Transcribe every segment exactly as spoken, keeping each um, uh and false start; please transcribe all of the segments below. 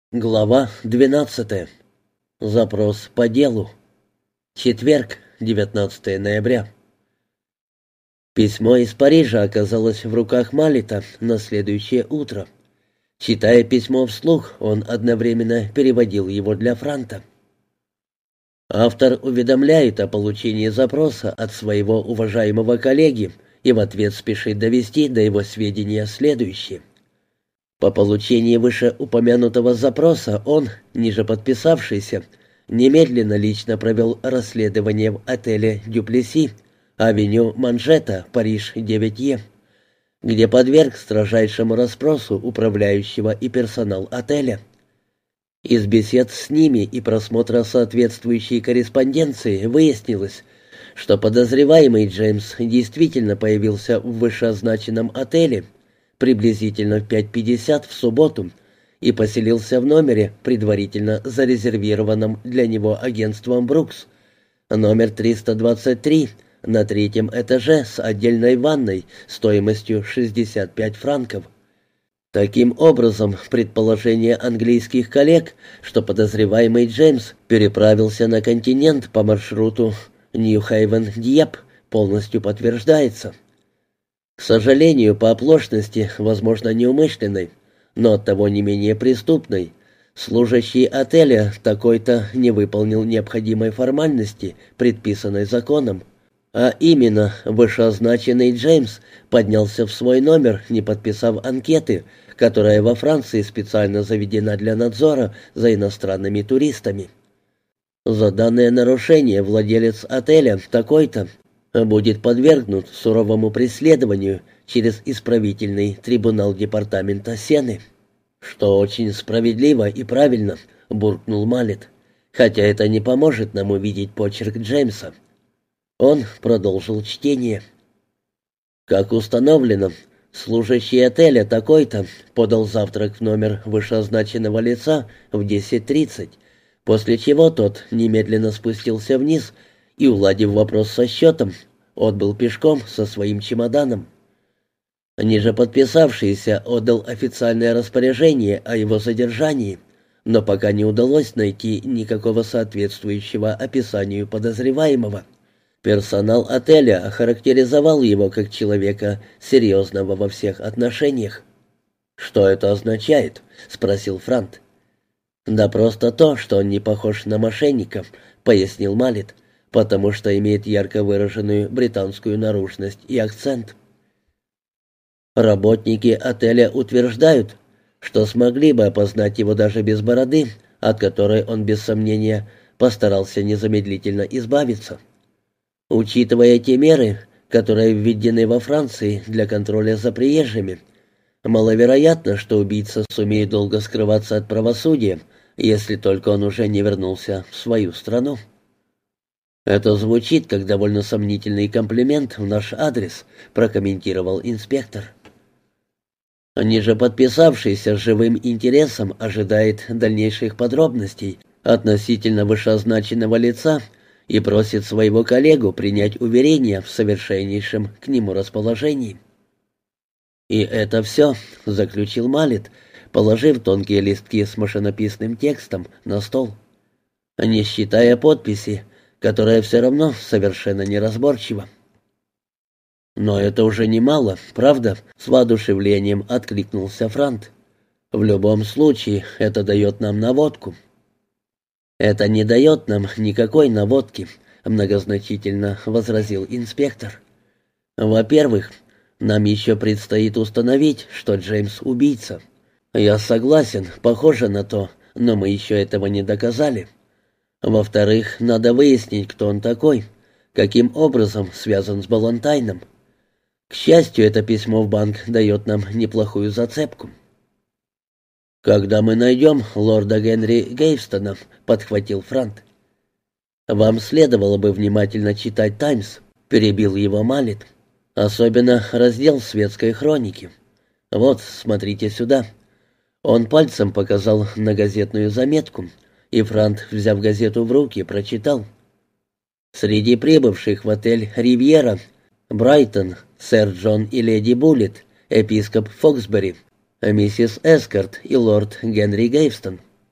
Глава двенадцатая. Запрос по делу. Четверг, девятнадцатое ноября. Письмо из Парижа оказалось в руках Маллета на следующее утро. Читая письмо вслух, он одновременно переводил его для Франта. Автор уведомляет о получении запроса от своего уважаемого коллеги и в ответ спешит довести до его сведения следующее. По получении вышеупомянутого запроса он, ниже подписавшийся, немедленно лично провел расследование в отеле «Дюплесси», авеню Манжета, Париж, девять Е, где подверг строжайшему расспросу управляющего и персонал отеля. Из бесед с ними и просмотра соответствующей корреспонденции выяснилось, что подозреваемый Джеймс действительно появился в вышеозначенном отеле приблизительно в пять пятьдесят в субботу и поселился в номере, предварительно зарезервированном для него агентством «Брукс», номер триста двадцать три, на третьем этаже с отдельной ванной стоимостью шестьдесят пять франков. Таким образом, предположение английских коллег, что подозреваемый Джеймс переправился на континент по маршруту Нью-Хейвен-Дьепп, полностью подтверждается. К сожалению, по оплошности, возможно, неумышленной, но оттого не менее преступной, служащий отеля такой-то не выполнил необходимой формальности, предписанной законом. А именно, вышеозначенный Джеймс поднялся в свой номер, не подписав анкеты, которая во Франции специально заведена для надзора за иностранными туристами. За данное нарушение владелец отеля такой-то будет подвергнут суровому преследованию через исправительный трибунал департамента Сены. «Что очень справедливо и правильно», — буркнул Маллет, «хотя это не поможет нам увидеть почерк Джеймса». Он продолжил чтение. «Как установлено, служащий отеля такой-то подал завтрак в номер вышеозначенного лица в десять тридцать, после чего тот немедленно спустился вниз и, уладив вопрос со счетом, отбыл пешком со своим чемоданом. Ниже подписавшийся отдал официальное распоряжение о его задержании, но пока не удалось найти никакого соответствующего описанию подозреваемого. Персонал отеля охарактеризовал его как человека серьезного во всех отношениях. «Что это означает?» — спросил Франт. «Да просто то, что он не похож на мошенника», — пояснил Маллет, «потому что имеет ярко выраженную британскую наружность и акцент». Работники отеля утверждают, что смогли бы опознать его даже без бороды, от которой он без сомнения постарался незамедлительно избавиться. Учитывая те меры, которые введены во Франции для контроля за приезжими, маловероятно, что убийца сумеет долго скрываться от правосудия, если только он уже не вернулся в свою страну. «Это звучит как довольно сомнительный комплимент в наш адрес», — прокомментировал инспектор. Ниже подписавшийся с живым интересом ожидает дальнейших подробностей относительно вышеозначенного лица и просит своего коллегу принять уверение в совершеннейшем к нему расположении. «И это все», — заключил Маллет, положив тонкие листки с машинописным текстом на стол. «Не считая подписи, которая все равно совершенно неразборчива». «Но это уже немало, правда?» — с воодушевлением откликнулся Франт. «В любом случае, это дает нам наводку». «Это не дает нам никакой наводки», — многозначительно возразил инспектор. «Во-первых, нам еще предстоит установить, что Джеймс убийца. Я согласен, похоже на то, но мы еще этого не доказали. Во-вторых, надо выяснить, кто он такой, каким образом связан с Балантайном. К счастью, это письмо в банк дает нам неплохую зацепку». «Когда мы найдем лорда Генри Гейвстона», — подхватил Франт. «Вам следовало бы внимательно читать «Таймс», — перебил его Маллет, «особенно раздел светской хроники. Вот, смотрите сюда». Он пальцем показал на газетную заметку, и Франт, взяв газету в руки, прочитал. «Среди прибывших в отель «Ривьера» Брайтон, сэр Джон и леди Буллет, епископ Фоксбери, миссис Эскорт и лорд Генри Гейвстон».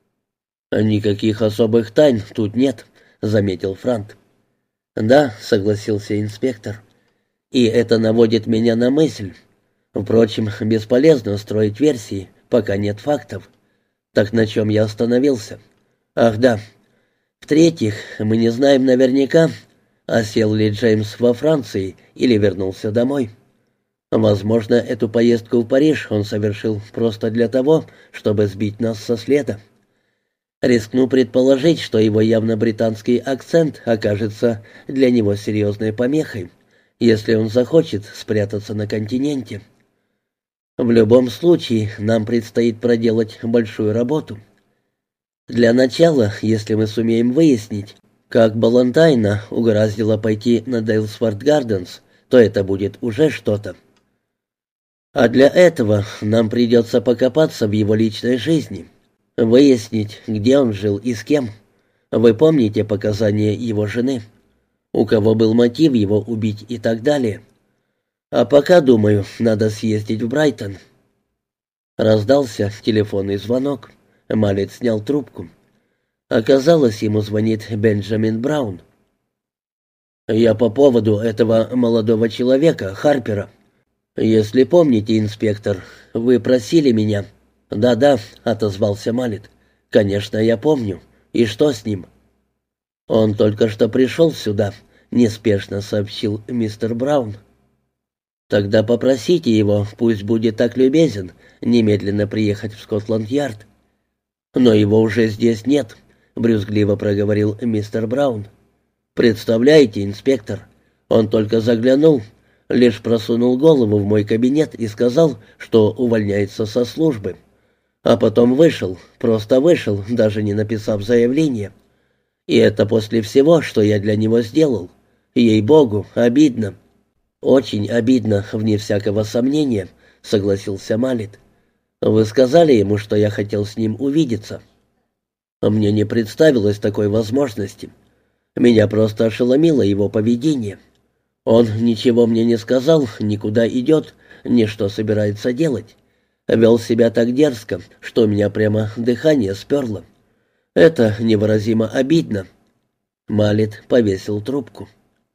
«Никаких особых тайн тут нет», — заметил Франт. «Да», — согласился инспектор. «И это наводит меня на мысль. Впрочем, бесполезно строить версии, пока нет фактов. Так на чем я остановился? Ах, да. В-третьих, мы не знаем наверняка, осел ли Джеймс во Франции или вернулся домой. Возможно, эту поездку в Париж он совершил просто для того, чтобы сбить нас со следа. Рискну предположить, что его явно британский акцент окажется для него серьезной помехой, если он захочет спрятаться на континенте. В любом случае, нам предстоит проделать большую работу. Для начала, если мы сумеем выяснить, как Балантайна угораздило пойти на Дейлсфорд Гарденс, то это будет уже что-то. А для этого нам придется покопаться в его личной жизни, выяснить, где он жил и с кем. Вы помните показания его жены? У кого был мотив его убить и так далее. А пока, думаю, надо съездить в Брайтон». Раздался телефонный звонок. Малет снял трубку. Оказалось, ему звонит Бенджамин Браун. «Я по поводу этого молодого человека, Харпера. Если помните, инспектор, вы просили меня...» «Да-да», — отозвался Малет. «Конечно, я помню. И что с ним?» «Он только что пришел сюда», — неспешно сообщил мистер Браун. «Тогда попросите его, пусть будет так любезен, немедленно приехать в Скотланд-Ярд». «Но его уже здесь нет», — брюзгливо проговорил мистер Браун. «Представляете, инспектор, он только заглянул, лишь просунул голову в мой кабинет и сказал, что увольняется со службы. А потом вышел, просто вышел, даже не написав заявление. И это после всего, что я для него сделал. Ей-богу, обидно». «Очень обидно, вне всякого сомнения», — согласился Малет. «Вы сказали ему, что я хотел с ним увидеться?» «Мне не представилось такой возможности. Меня просто ошеломило его поведение. Он ничего мне не сказал, никуда идет, ни что собирается делать. Вел себя так дерзко, что у меня прямо дыхание сперло. Это невыразимо обидно». Малет повесил трубку.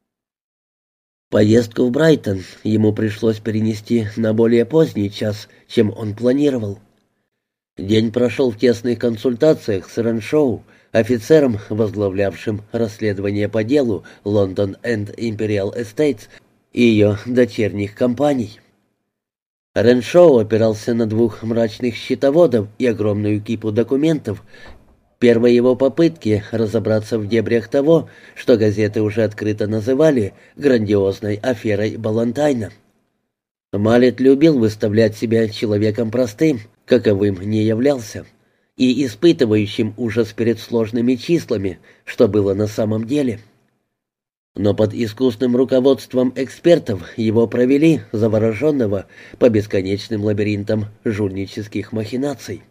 Поездку в Брайтон ему пришлось перенести на более поздний час, чем он планировал. День прошел в тесных консультациях с Реншоу, офицером, возглавлявшим расследование по делу London and Imperial Estates и ее дочерних компаний. Реншоу опирался на двух мрачных счетоводов и огромную кипу документов. Первой его попытки разобраться в дебрях того, что газеты уже открыто называли грандиозной аферой Балантайна. Малет любил выставлять себя человеком простым, каковым не являлся, и испытывающим ужас перед сложными числами, что было на самом деле. Но под искусным руководством экспертов его провели, завороженного, по бесконечным лабиринтам жульнических махинаций.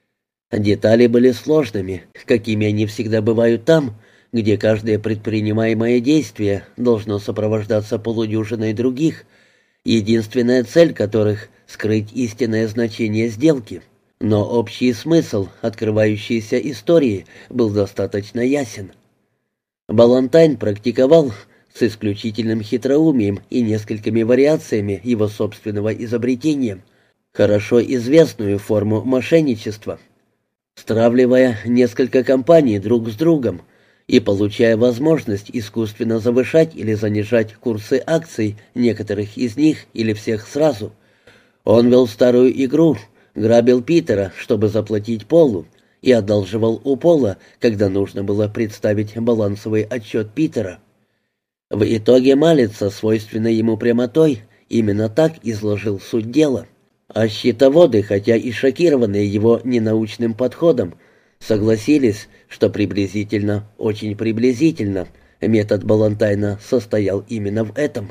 Детали были сложными, какими они всегда бывают там, где каждое предпринимаемое действие должно сопровождаться полудюжиной других, единственная цель которых — скрыть истинное значение сделки. Но общий смысл открывающейся истории был достаточно ясен. Балантайн практиковал с исключительным хитроумием и несколькими вариациями его собственного изобретения хорошо известную форму мошенничества, стравливая несколько компаний друг с другом и получая возможность искусственно завышать или занижать курсы акций некоторых из них или всех сразу. Он вел старую игру, грабил Питера, чтобы заплатить Полу, и одалживал у Пола, когда нужно было представить балансовый отчет Питера. В итоге Малет со свойственной ему прямотой именно так изложил суть дела. А счетоводы, хотя и шокированные его ненаучным подходом, согласились, что приблизительно, очень приблизительно, метод Балантайна состоял именно в этом.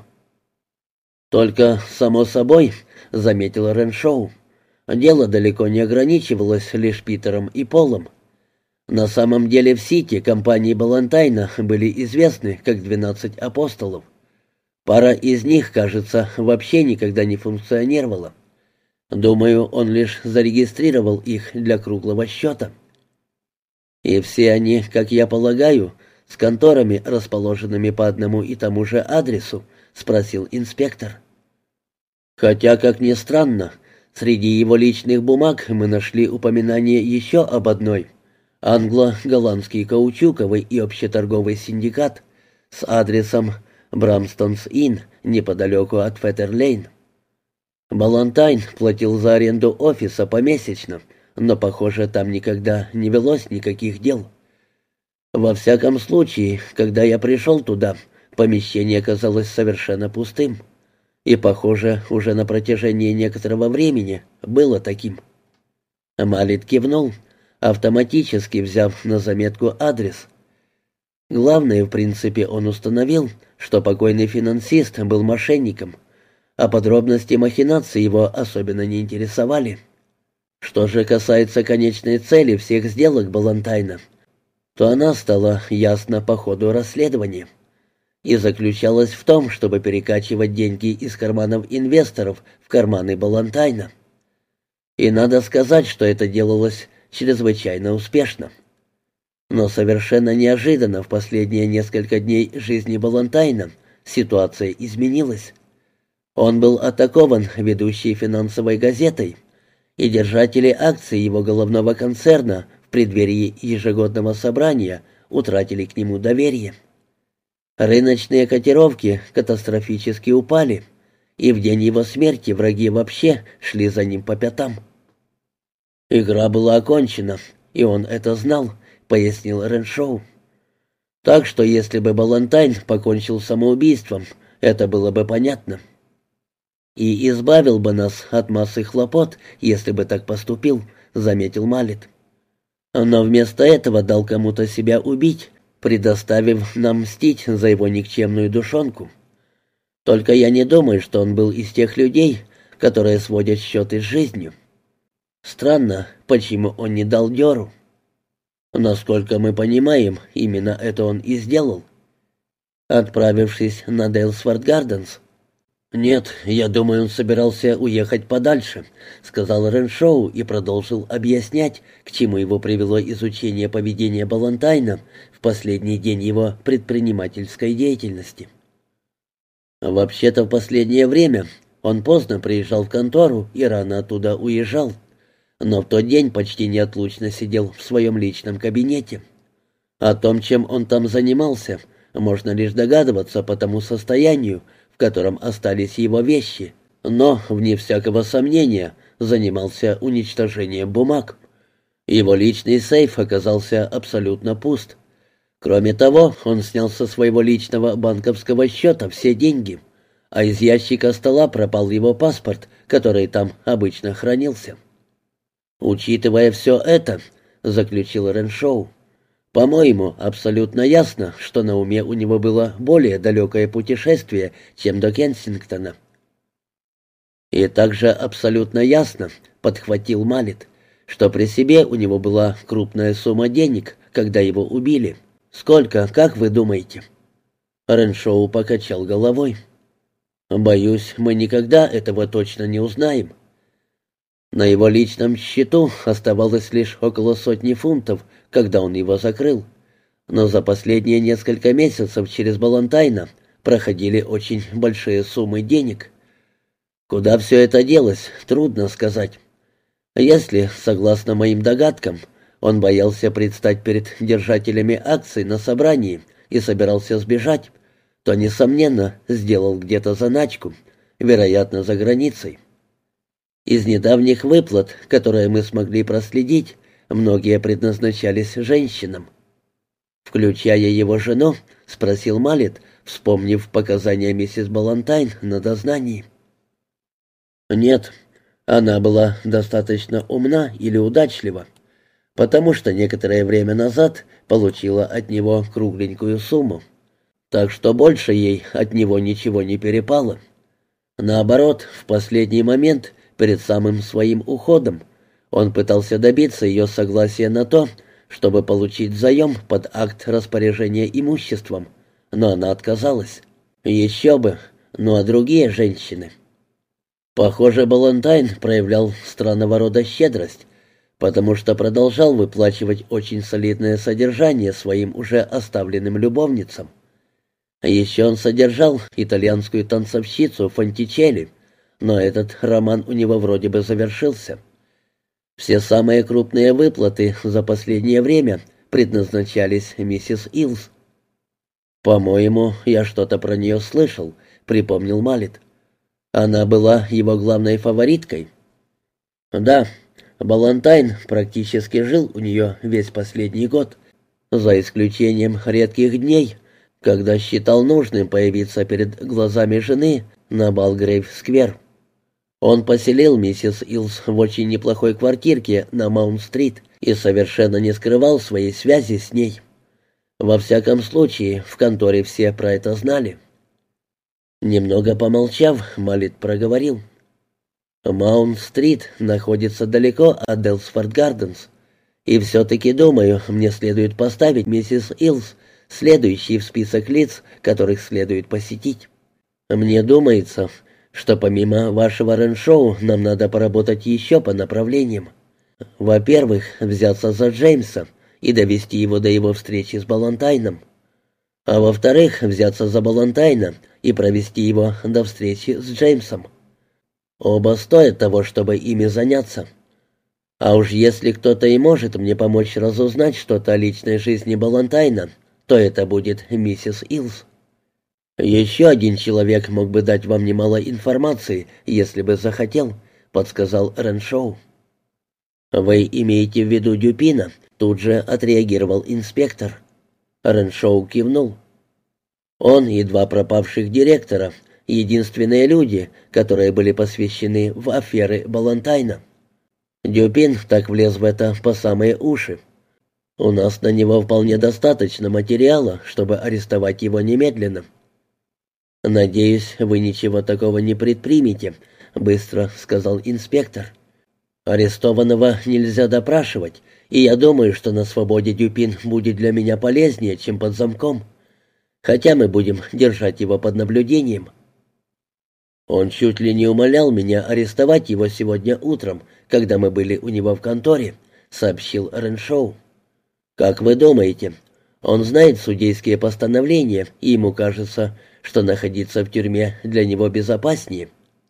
«Только, само собой», — заметил Реншоу, — «дело далеко не ограничивалось лишь Питером и Полом. На самом деле в Сити компании Балантайна были известны как «двенадцать апостолов». Пара из них, кажется, вообще никогда не функционировала. Думаю, он лишь зарегистрировал их для круглого счета». И все они, как я полагаю, с конторами, расположенными по одному и тому же адресу?» — спросил инспектор. «Хотя, как ни странно, среди его личных бумаг мы нашли упоминание еще об одной. Англо-голландский каучуковый и общеторговый синдикат с адресом Брамстонс-Инн, неподалеку от Феттер-Лейн. Балантайн платил за аренду офиса помесячно, но, похоже, там никогда не велось никаких дел. Во всяком случае, когда я пришел туда, помещение казалось совершенно пустым. И, похоже, уже на протяжении некоторого времени было таким». Малит кивнул, автоматически взяв на заметку адрес. Главное, в принципе, он установил, что покойный финансист был мошенником, а подробности махинаций его особенно не интересовали. Что же касается конечной цели всех сделок Балантайна, то она стала ясна по ходу расследования и заключалась в том, чтобы перекачивать деньги из карманов инвесторов в карманы Балантайна. И надо сказать, что это делалось чрезвычайно успешно. Но совершенно неожиданно в последние несколько дней жизни Балантайна ситуация изменилась. Он был атакован ведущей финансовой газетой, и держатели акций его головного концерна в преддверии ежегодного собрания утратили к нему доверие. Рыночные котировки катастрофически упали, и в день его смерти враги вообще шли за ним по пятам. «Игра была окончена, и он это знал», — пояснил Реншоу. «Так что если бы Балантайн покончил самоубийством, это было бы понятно. И избавил бы нас от массы хлопот, если бы так поступил», — заметил Малит. «Но вместо этого дал кому-то себя убить, предоставив нам мстить за его никчемную душонку. Только я не думаю, что он был из тех людей, которые сводят счеты с жизнью. Странно, почему он не дал дёру. Насколько мы понимаем, именно это он и сделал. Отправившись на Дейлсворт Гарденс». «Нет, я думаю, он собирался уехать подальше», — сказал Реншоу и продолжил объяснять, к чему его привело изучение поведения Балантайна в последний день его предпринимательской деятельности. «Вообще-то в последнее время он поздно приезжал в контору и рано оттуда уезжал, но в тот день почти неотлучно сидел в своем личном кабинете. О том, чем он там занимался, можно лишь догадываться по тому состоянию, в котором остались его вещи, но, вне всякого сомнения, занимался уничтожением бумаг. Его личный сейф оказался абсолютно пуст. Кроме того, он снял со своего личного банковского счета все деньги, а из ящика стола пропал его паспорт, который там обычно хранился. Учитывая все это, — заключил Реншоу, — по-моему, абсолютно ясно, что на уме у него было более далекое путешествие, чем до Кенсингтона. И также абсолютно ясно, — подхватил Малит, — что при себе у него была крупная сумма денег, когда его убили. Сколько, как вы думаете?» Реншоу покачал головой. «Боюсь, мы никогда этого точно не узнаем. На его личном счету оставалось лишь около сотни фунтов, когда он его закрыл. Но за последние несколько месяцев через Балантайна проходили очень большие суммы денег. Куда все это делось, трудно сказать. Если, согласно моим догадкам, он боялся предстать перед держателями акций на собрании и собирался сбежать, то, несомненно, сделал где-то заначку, вероятно, за границей. Из недавних выплат, которые мы смогли проследить, многие предназначались женщинам. «Включая его жену?» — спросил Малит, вспомнив показания миссис Балантайн на дознании. «Нет, она была достаточно умна или удачлива, потому что некоторое время назад получила от него кругленькую сумму, так что больше ей от него ничего не перепало. Наоборот, в последний момент, перед самым своим уходом, он пытался добиться ее согласия на то, чтобы получить заем под акт распоряжения имуществом, но она отказалась. Еще бы, ну а другие женщины? Похоже, Балантайн проявлял странного рода щедрость, потому что продолжал выплачивать очень солидное содержание своим уже оставленным любовницам. Еще он содержал итальянскую танцовщицу Фонтичелли, но этот роман у него вроде бы завершился. Все самые крупные выплаты за последнее время предназначались миссис Илс. «По-моему, я что-то про нее слышал», — припомнил Маллет. «Она была его главной фавориткой». «Да, Балантайн практически жил у нее весь последний год, за исключением редких дней, когда считал нужным появиться перед глазами жены на Балгрейв-сквер. Он поселил миссис Илс в очень неплохой квартирке на Маунт-стрит и совершенно не скрывал своей связи с ней. Во всяком случае, в конторе все про это знали». Немного помолчав, Маллет проговорил. «Маунт-стрит находится далеко от Делсфорд-Гарденс, и все-таки, думаю, мне следует поставить миссис Илс следующий в список лиц, которых следует посетить. Мне думается, что помимо вашего рен-шоу нам надо поработать еще по направлениям. Во-первых, взяться за Джеймса и довести его до его встречи с Балантайном. А во-вторых, взяться за Балантайна и провести его до встречи с Джеймсом. Оба стоят того, чтобы ими заняться. А уж если кто-то и может мне помочь разузнать что-то о личной жизни Балантайна, то это будет миссис Илс. «Еще один человек мог бы дать вам немало информации, если бы захотел», — подсказал Реншоу. «Вы имеете в виду Дюпина?» — тут же отреагировал инспектор. Реншоу кивнул. «Он и два пропавших директора — единственные люди, которые были посвящены в аферы Балантайна. Дюпин так влез в это по самые уши. У нас на него вполне достаточно материала, чтобы арестовать его немедленно». «Надеюсь, вы ничего такого не предпримете», — быстро сказал инспектор. «Арестованного нельзя допрашивать, и я думаю, что на свободе Дюпин будет для меня полезнее, чем под замком, хотя мы будем держать его под наблюдением». «Он чуть ли не умолял меня арестовать его сегодня утром, когда мы были у него в конторе», — сообщил Реншоу. «Как вы думаете, он знает судейские постановления, и ему кажется, что находиться в тюрьме для него безопаснее?»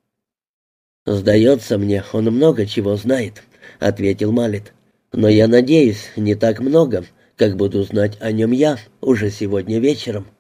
«Сдается мне, он много чего знает», — ответил Маллет. «Но я надеюсь, не так много, как буду знать о нем я уже сегодня вечером».